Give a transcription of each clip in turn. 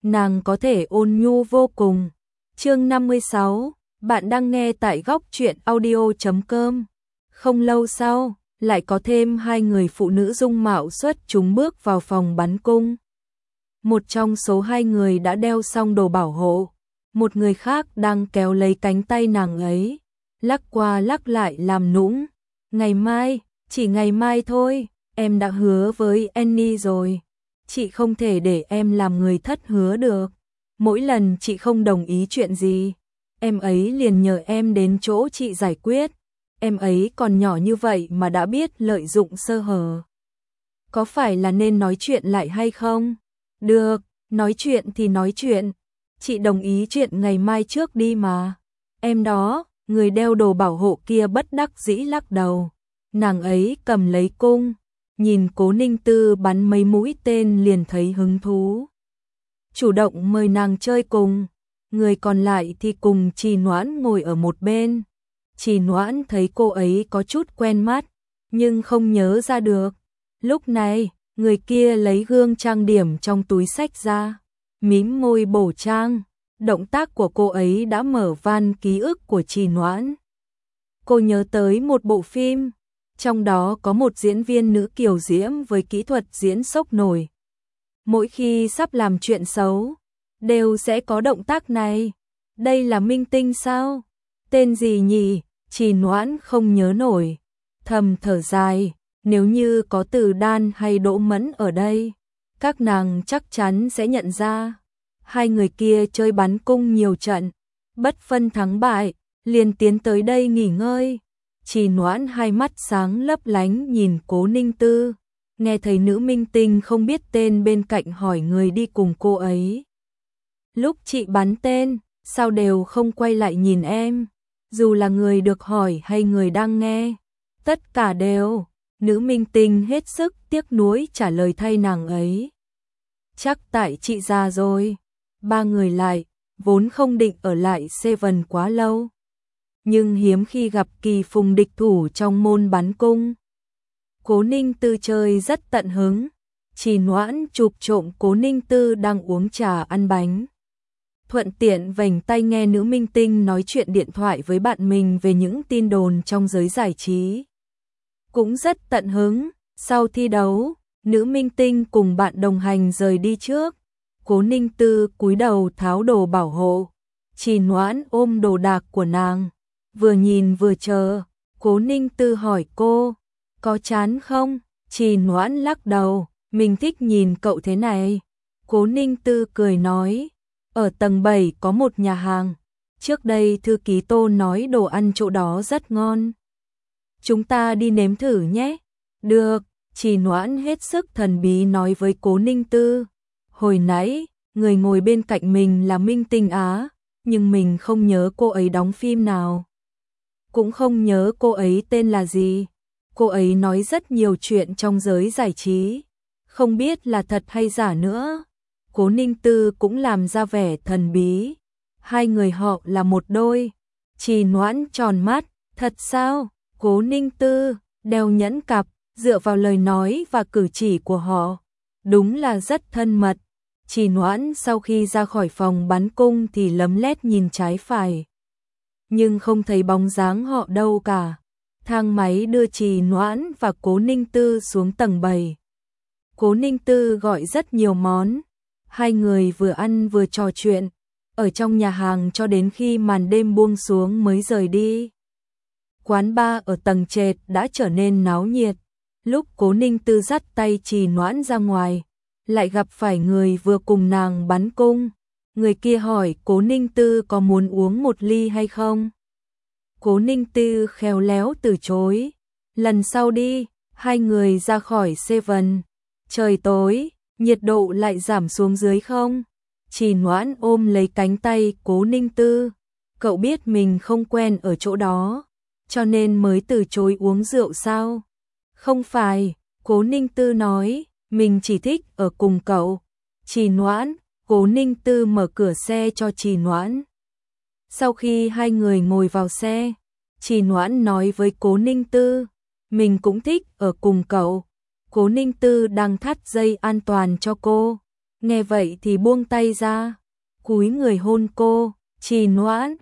nàng có thể ôn nhu vô cùng. Chương 56, bạn đang nghe tại góc truyện audio.com. Không lâu sau, lại có thêm hai người phụ nữ dung mạo xuất chúng bước vào phòng bắn cung. Một trong số hai người đã đeo xong đồ bảo hộ, một người khác đang kéo lấy cánh tay nàng ấy, lắc qua lắc lại làm nũng. Ngày mai, chỉ ngày mai thôi, em đã hứa với Annie rồi. Chị không thể để em làm người thất hứa được. Mỗi lần chị không đồng ý chuyện gì, em ấy liền nhờ em đến chỗ chị giải quyết. Em ấy còn nhỏ như vậy mà đã biết lợi dụng sơ hở. Có phải là nên nói chuyện lại hay không? Được, nói chuyện thì nói chuyện. Chị đồng ý chuyện ngày mai trước đi mà. Em đó, người đeo đồ bảo hộ kia bất đắc dĩ lắc đầu. Nàng ấy cầm lấy cung, nhìn Cố Ninh Tư bắn mấy mũi tên liền thấy hứng thú. Chủ động mời nàng chơi cùng. Người còn lại thì cùng Trì Noãn ngồi ở một bên. Trì Noãn thấy cô ấy có chút quen mắt, nhưng không nhớ ra được. Lúc này, người kia lấy gương trang điểm trong túi xách ra, mím môi bổ trang. Động tác của cô ấy đã mở van ký ức của Trì Noãn. Cô nhớ tới một bộ phim, trong đó có một diễn viên nữ kiều diễm với kỹ thuật diễn sốc nổi. Mỗi khi sắp làm chuyện xấu, đều sẽ có động tác này. Đây là minh tinh sao? Tên gì nhỉ? Trì Noãn không nhớ nổi. Thầm thở dài, nếu như có Từ Đan hay Đỗ Mẫn ở đây, các nàng chắc chắn sẽ nhận ra. Hai người kia chơi bắn cung nhiều trận, bất phân thắng bại, liền tiến tới đây nghỉ ngơi. Trì Noãn hai mắt sáng lấp lánh nhìn Cố Ninh Tư, nghe thấy nữ minh tinh không biết tên bên cạnh hỏi người đi cùng cô ấy. Lúc chị bắn tên, sao đều không quay lại nhìn em? Dù là người được hỏi hay người đang nghe, tất cả đều. Nữ minh tinh hết sức tiếc nuối trả lời thay nàng ấy. Chắc tại chị già rồi. Ba người lại, vốn không định ở lại Seven quá lâu. Nhưng hiếm khi gặp kỳ phùng địch thủ trong môn bắn cung. Cố Ninh Tư chơi rất tận hứng. Trì Noãn chụp trộm Cố Ninh Tư đang uống trà ăn bánh. Thuận tiện vành tay nghe nữ minh tinh nói chuyện điện thoại với bạn mình về những tin đồn trong giới giải trí. Cũng rất tận hứng. Sau thi đấu, nữ minh tinh cùng bạn đồng hành rời đi trước. Cố Ninh Tư cúi đầu tháo đồ bảo hộ. Trì Noãn ôm đồ đạc của nàng, vừa nhìn vừa chờ. Cố Ninh Tư hỏi cô, có chán không? Trì Noãn lắc đầu, mình thích nhìn cậu thế này. Cố Ninh Tư cười nói, ở tầng 7 có một nhà hàng. Trước đây thư ký Tô nói đồ ăn chỗ đó rất ngon. Chúng ta đi nếm thử nhé. Được, Trì Noãn hết sức thần bí nói với Cố Ninh Tư. Hồi nãy, người ngồi bên cạnh mình là Minh Tinh Á, nhưng mình không nhớ cô ấy đóng phim nào. Cũng không nhớ cô ấy tên là gì. Cô ấy nói rất nhiều chuyện trong giới giải trí, không biết là thật hay giả nữa. Cố Ninh Tư cũng làm ra vẻ thần bí. Hai người họ là một đôi. Trì Noãn tròn mắt, thật sao? Cố Ninh Tư đeo nhẫn cặp, dựa vào lời nói và cử chỉ của họ, đúng là rất thân mật. Trì Noãn sau khi ra khỏi phòng bắn cung thì lấm lét nhìn trái phải, nhưng không thấy bóng dáng họ đâu cả. Thang máy đưa Trì Noãn và Cố Ninh Tư xuống tầng 7. Cố Ninh Tư gọi rất nhiều món. Hai người vừa ăn vừa trò chuyện ở trong nhà hàng cho đến khi màn đêm buông xuống mới rời đi. Quán bar ở tầng trệt đã trở nên náo nhiệt. Lúc Cố Ninh Tư dắt tay Trì Noãn ra ngoài, lại gặp phải người vừa cùng nàng bắn cung. Người kia hỏi Cố Ninh Tư có muốn uống một ly hay không? Cố Ninh Tư khéo léo từ chối. Lần sau đi. Hai người ra khỏi Seven. Trời tối, nhiệt độ lại giảm xuống dưới không? Trì Noãn ôm lấy cánh tay Cố Ninh Tư. Cậu biết mình không quen ở chỗ đó, cho nên mới từ chối uống rượu sao? Không phải, Cố Ninh Tư nói, mình chỉ thích ở cùng cậu. Trì Noãn, Cố Ninh Tư mở cửa xe cho Trì Noãn. Sau khi hai người ngồi vào xe, Trì Noãn nói với Cố Ninh Tư, mình cũng thích ở cùng cậu. Cố Ninh Tư đang thắt dây an toàn cho cô. nghe vậy thì buông tay ra, cúi người hôn cô. Trì Noãn,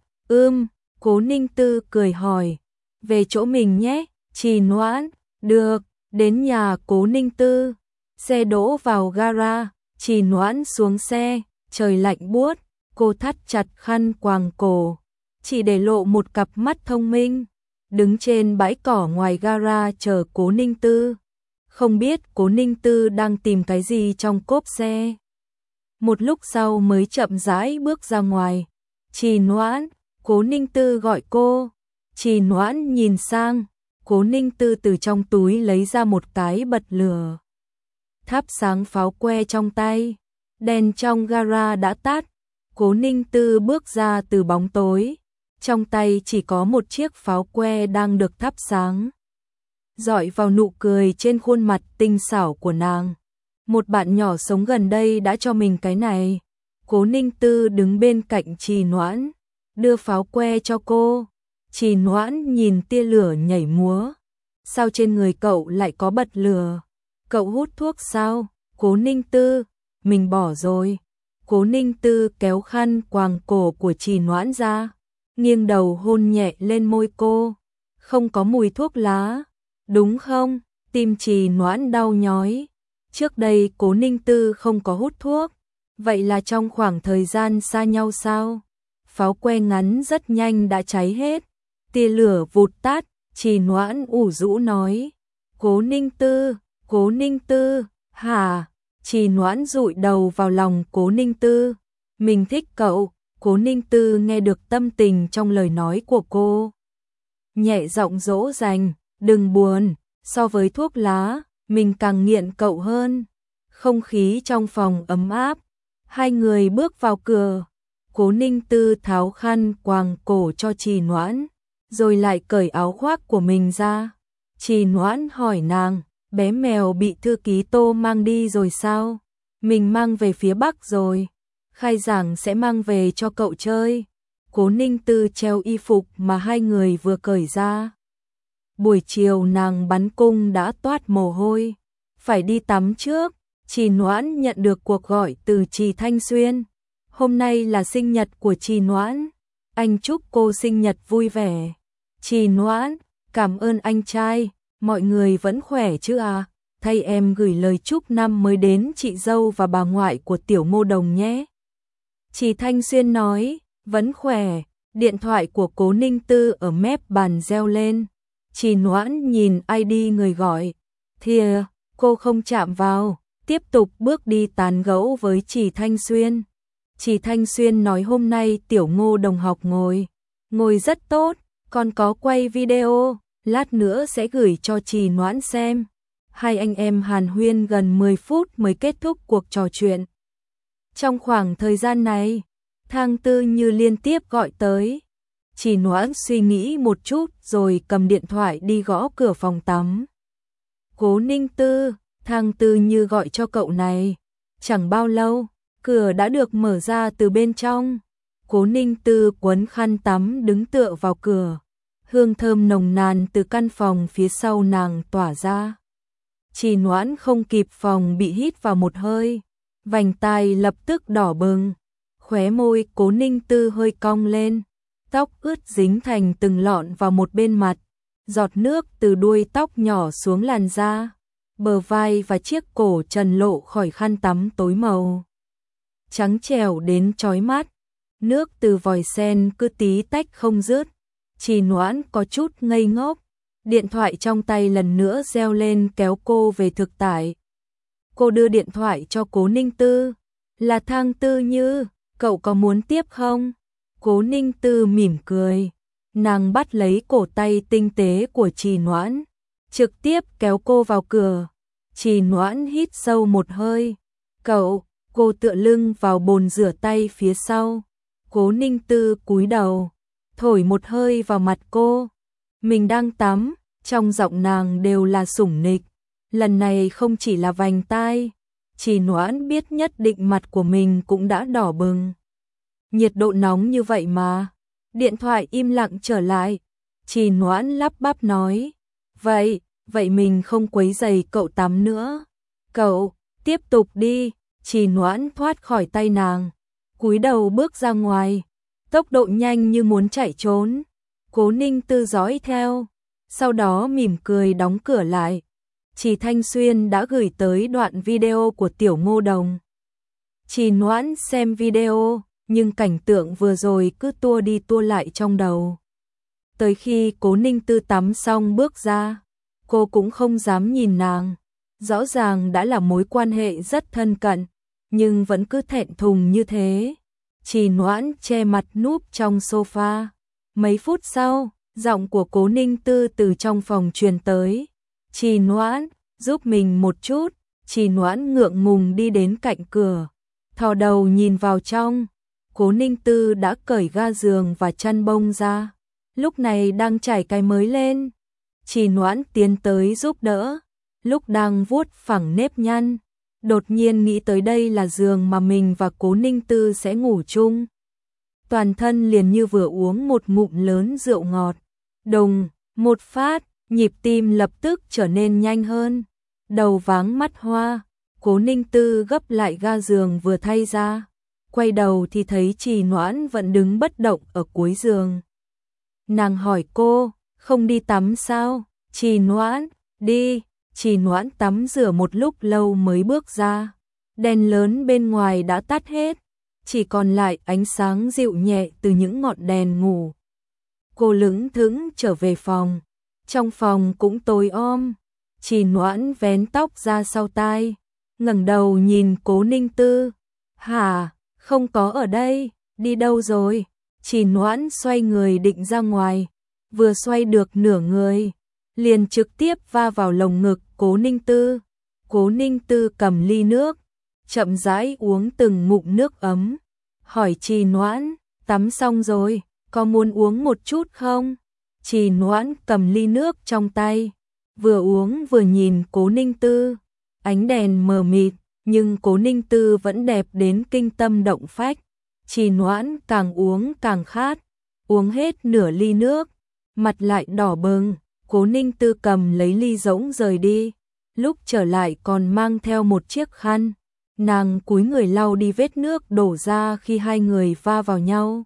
Cố Ninh Tư cười hỏi, về chỗ mình nhé. Trì Noãn, được. Đến nhà Cố Ninh Tư, xe đỗ vào gara, Trì Noãn xuống xe, trời lạnh buốt, cô thắt chặt khăn quàng cổ, chỉ để lộ một cặp mắt thông minh, đứng trên bãi cỏ ngoài gara chờ Cố Ninh Tư. Không biết Cố Ninh Tư đang tìm cái gì trong cốp xe. Một lúc sau mới chậm rãi bước ra ngoài. Trì Noãn, Cố Ninh Tư gọi cô. Trì Noãn nhìn sang, Cố Ninh Tư từ trong túi lấy ra một cái bật lửa, thắp sáng pháo que trong tay. Đèn trong gara đã tắt, Cố Ninh Tư bước ra từ bóng tối, trong tay chỉ có một chiếc pháo que đang được thắp sáng, rọi vào nụ cười trên khuôn mặt tinh xảo của nàng. Một bạn nhỏ sống gần đây đã cho mình cái này. Cố Ninh Tư đứng bên cạnh Trì Noãn, đưa pháo que cho cô. Trì Noãn nhìn tia lửa nhảy múa. Sao trên người cậu lại có bật lửa? Cậu hút thuốc sao? Cố Ninh Tư, mình bỏ rồi. Cố Ninh Tư kéo khăn quàng cổ của Trì Noãn ra, nghiêng đầu hôn nhẹ lên môi cô. Không có mùi thuốc lá, đúng không? Tim Trì Noãn đau nhói. Trước đây Cố Ninh Tư không có hút thuốc. Vậy là trong khoảng thời gian xa nhau sao? Pháo que ngắn rất nhanh đã cháy hết. Tia lửa vụt tắt, Trì Noãn ủ rũ nói. Cố Ninh Tư, hả? Trì Noãn dụi đầu vào lòng Cố Ninh Tư. Mình thích cậu. Cố Ninh Tư nghe được tâm tình trong lời nói của cô, nhẹ giọng dỗ dành, đừng buồn, so với thuốc lá, mình càng nghiện cậu hơn. Không khí trong phòng ấm áp, hai người bước vào cửa. Cố Ninh Tư tháo khăn quàng cổ cho Trì Noãn, rồi lại cởi áo khoác của mình ra. Trì Noãn hỏi nàng, bé mèo bị thư ký Tô mang đi rồi sao? Mình mang về phía Bắc rồi, khai giảng sẽ mang về cho cậu chơi. Cố Ninh Tư treo y phục mà hai người vừa cởi ra. Buổi chiều nàng bắn cung đã toát mồ hôi, phải đi tắm trước. Trì Noãn nhận được cuộc gọi từ Trì Thanh Xuyên. Hôm nay là sinh nhật của Trì Noãn, anh chúc cô sinh nhật vui vẻ. Trì Noãn, cảm ơn anh trai, mọi người vẫn khỏe chứ à? Thay em gửi lời chúc năm mới đến chị dâu và bà ngoại của Tiểu Ngô Đồng nhé. Trì Thanh Xuyên nói, vẫn khỏe. Điện thoại của Cố Ninh Tư ở mép bàn reo lên. Trì Noãn nhìn ID người gọi. Thìa, cô không chạm vào, tiếp tục bước đi tán gẫu với Trì Thanh Xuyên. Trì Thanh Xuyên nói hôm nay Tiểu Ngô Đồng học ngồi rất tốt, còn có quay video, lát nữa sẽ gửi cho Trì Noãn xem. Hai anh em hàn huyên gần 10 phút mới kết thúc cuộc trò chuyện. Trong khoảng thời gian này, Thang Tư Như liên tiếp gọi tới. Trì Noãn suy nghĩ một chút rồi cầm điện thoại đi gõ cửa phòng tắm. Cố Ninh Tư, Thang Tư Như gọi cho cậu này. Chẳng bao lâu, cửa đã được mở ra từ bên trong. Cố Ninh Tư quấn khăn tắm đứng tựa vào cửa. Hương thơm nồng nàn từ căn phòng phía sau nàng tỏa ra. Trì Noãn không kịp phòng bị hít vào một hơi, vành tai lập tức đỏ bừng, khóe môi Cố Ninh Tư hơi cong lên, tóc ướt dính thành từng lọn vào một bên mặt, giọt nước từ đuôi tóc nhỏ xuống làn da, bờ vai và chiếc cổ trần lộ khỏi khăn tắm tối màu trắng trẻo đến chói mắt, nước từ vòi sen cứ tí tách không dứt. Trì Noãn có chút ngây ngốc. Điện thoại trong tay lần nữa reo lên kéo cô về thực tại. Cô đưa điện thoại cho Cố Ninh Tư. Là Thang Tư Như, cậu có muốn tiếp không? Cố Ninh Tư mỉm cười. Nàng bắt lấy cổ tay tinh tế của Trì Noãn, trực tiếp kéo cô vào cửa. Trì Noãn hít sâu một hơi. Cậu, cô tựa lưng vào bồn rửa tay phía sau. Cố Ninh Tư cúi đầu, thổi một hơi vào mặt cô. Mình đang tắm, trong giọng nàng đều là sủng nịch. Lần này không chỉ là vành tai. Trì Noãn biết nhất định mặt của mình cũng đã đỏ bừng. Nhiệt độ nóng như vậy mà. Điện thoại im lặng trở lại. Trì Noãn lắp bắp nói. Vậy mình không quấy rầy cậu tắm nữa. Cậu, tiếp tục đi. Trì Noãn thoát khỏi tay nàng, cúi đầu bước ra ngoài, tốc độ nhanh như muốn chạy trốn. Cố Ninh Tư dõi theo, sau đó mỉm cười đóng cửa lại. Trì Thanh Xuyên đã gửi tới đoạn video của Tiểu Ngô Đồng. Trì Noãn xem video, nhưng cảnh tượng vừa rồi cứ tua đi tua lại trong đầu. Tới khi Cố Ninh Tư tắm xong bước ra, cô cũng không dám nhìn nàng. Rõ ràng đã là mối quan hệ rất thân cận, nhưng vẫn cứ thẹn thùng như thế. Trì Noãn che mặt núp trong sofa. Mấy phút sau, giọng của Cố Ninh Tư từ trong phòng truyền tới. Trì Noãn, giúp mình một chút. Trì Noãn ngượng ngùng đi đến cạnh cửa, thò đầu nhìn vào trong. Cố Ninh Tư đã cởi ga giường và chăn bông ra, lúc này đang trải cái mới lên. Trì Noãn tiến tới giúp đỡ, lúc đang vuốt phẳng nếp nhăn, đột nhiên nghĩ tới đây là giường mà mình và Cố Ninh Tư sẽ ngủ chung. Toàn thân liền như vừa uống một ngụm lớn rượu ngọt. Đùng, một phát, nhịp tim lập tức trở nên nhanh hơn. Đầu váng mắt hoa, Cố Ninh Tư gấp lại ga giường vừa thay ra. Quay đầu thì thấy Trì Noãn vẫn đứng bất động ở cuối giường. Nàng hỏi cô, không đi tắm sao? Trì Noãn, đi. Trì Noãn tắm rửa một lúc lâu mới bước ra. Đèn lớn bên ngoài đã tắt hết, chỉ còn lại ánh sáng dịu nhẹ từ những ngọn đèn ngủ. Cô lững thững trở về phòng. Trong phòng cũng tối om. Trì Noãn vén tóc ra sau tai, ngẩng đầu nhìn Cố Ninh Tư. Hả, không có ở đây, đi đâu rồi? Trì Noãn xoay người định ra ngoài, vừa xoay được nửa người, liền trực tiếp va vào lồng ngực Cố Ninh Tư. Cố Ninh Tư cầm ly nước, chậm rãi uống từng ngụm nước ấm, hỏi Trì Noãn, tắm xong rồi, có muốn uống một chút không? Trì Noãn cầm ly nước trong tay, vừa uống vừa nhìn Cố Ninh Tư. Ánh đèn mờ mịt, nhưng Cố Ninh Tư vẫn đẹp đến kinh tâm động phách. Trì Noãn càng uống càng khát, uống hết nửa ly nước, mặt lại đỏ bừng. Cố Ninh Tư cầm lấy ly rỗng rời đi, lúc trở lại còn mang theo một chiếc khăn. Nàng cúi người lau đi vết nước đổ ra khi hai người va vào nhau.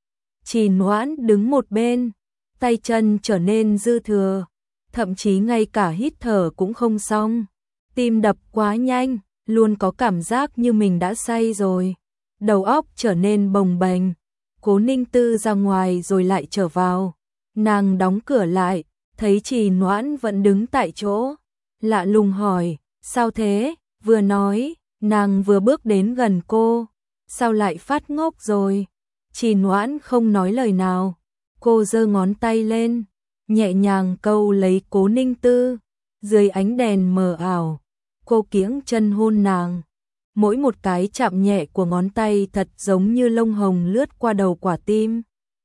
Trì Noãn đứng một bên, tay chân trở nên dư thừa, thậm chí ngay cả hít thở cũng không xong. Tim đập quá nhanh, luôn có cảm giác như mình đã say rồi. Đầu óc trở nên bồng bềnh. Cố Ninh Tư ra ngoài rồi lại trở vào. Nàng đóng cửa lại, thấy Trì Noãn vẫn đứng tại chỗ. Lạ lùng hỏi, sao thế? Vừa nói, nàng vừa bước đến gần cô. Sao lại phát ngốc rồi? Trì Noãn không nói lời nào. Cô giơ ngón tay lên, nhẹ nhàng câu lấy Cố Ninh Tư. Dưới ánh đèn mờ ảo, cô kiễng chân hôn nàng. Mỗi một cái chạm nhẹ của ngón tay thật giống như lông hồng lướt qua đầu quả tim,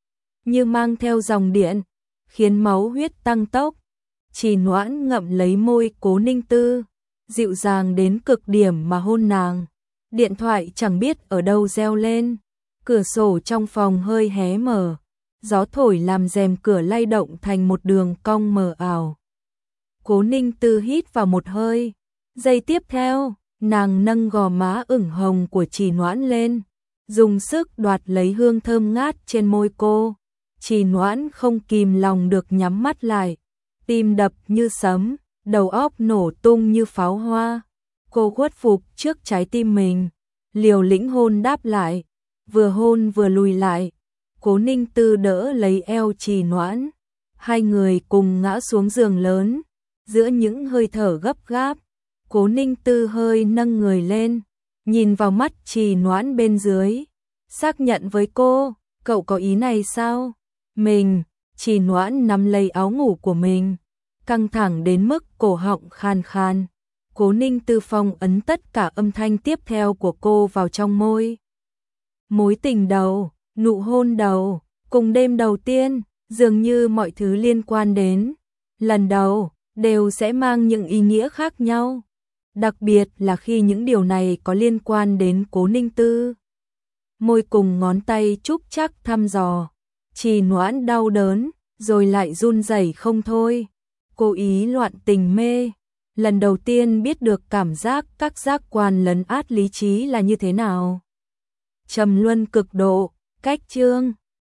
như mang theo dòng điện, khiến máu huyết tăng tốc. Trì Noãn ngậm lấy môi Cố Ninh Tư, dịu dàng đến cực điểm mà hôn nàng. Điện thoại chẳng biết ở đâu reo lên, cửa sổ trong phòng hơi hé mở, gió thổi làm rèm cửa lay động thành một đường cong mờ ảo. Cố Ninh Tư hít vào một hơi, giây tiếp theo, nàng nâng gò má ửng hồng của Trì Noãn lên, dùng sức đoạt lấy hương thơm ngát trên môi cô. Trì Noãn không kìm lòng được nhắm mắt lại, tim đập như sấm, đầu óc nổ tung như pháo hoa. Cô khuất phục trước trái tim mình, liều lĩnh hôn đáp lại, vừa hôn vừa lùi lại. Cố Ninh Tư đỡ lấy eo Trì Noãn, hai người cùng ngã xuống giường lớn. Giữa những hơi thở gấp gáp, Cố Ninh Tư hơi nâng người lên, nhìn vào mắt Trì Noãn bên dưới, xác nhận với cô, cậu có ý này sao? Mình. Trì Noãn nắm lấy áo ngủ của mình, căng thẳng đến mức cổ họng khan khan. Cố Ninh Tư phong ấn tất cả âm thanh tiếp theo của cô vào trong môi. Mối tình đầu, nụ hôn đầu, cùng đêm đầu tiên, dường như mọi thứ liên quan đến lần đầu đều sẽ mang những ý nghĩa khác nhau, đặc biệt là khi những điều này có liên quan đến Cố Ninh Tư. Môi cùng ngón tay chúc chắc thăm dò, Trì Noãn đau đớn, rồi lại run rẩy không thôi. Cố ý loạn tình mê, lần đầu tiên biết được cảm giác các giác quan lấn át lý trí là như thế nào. Trầm luân cực độ, cách chương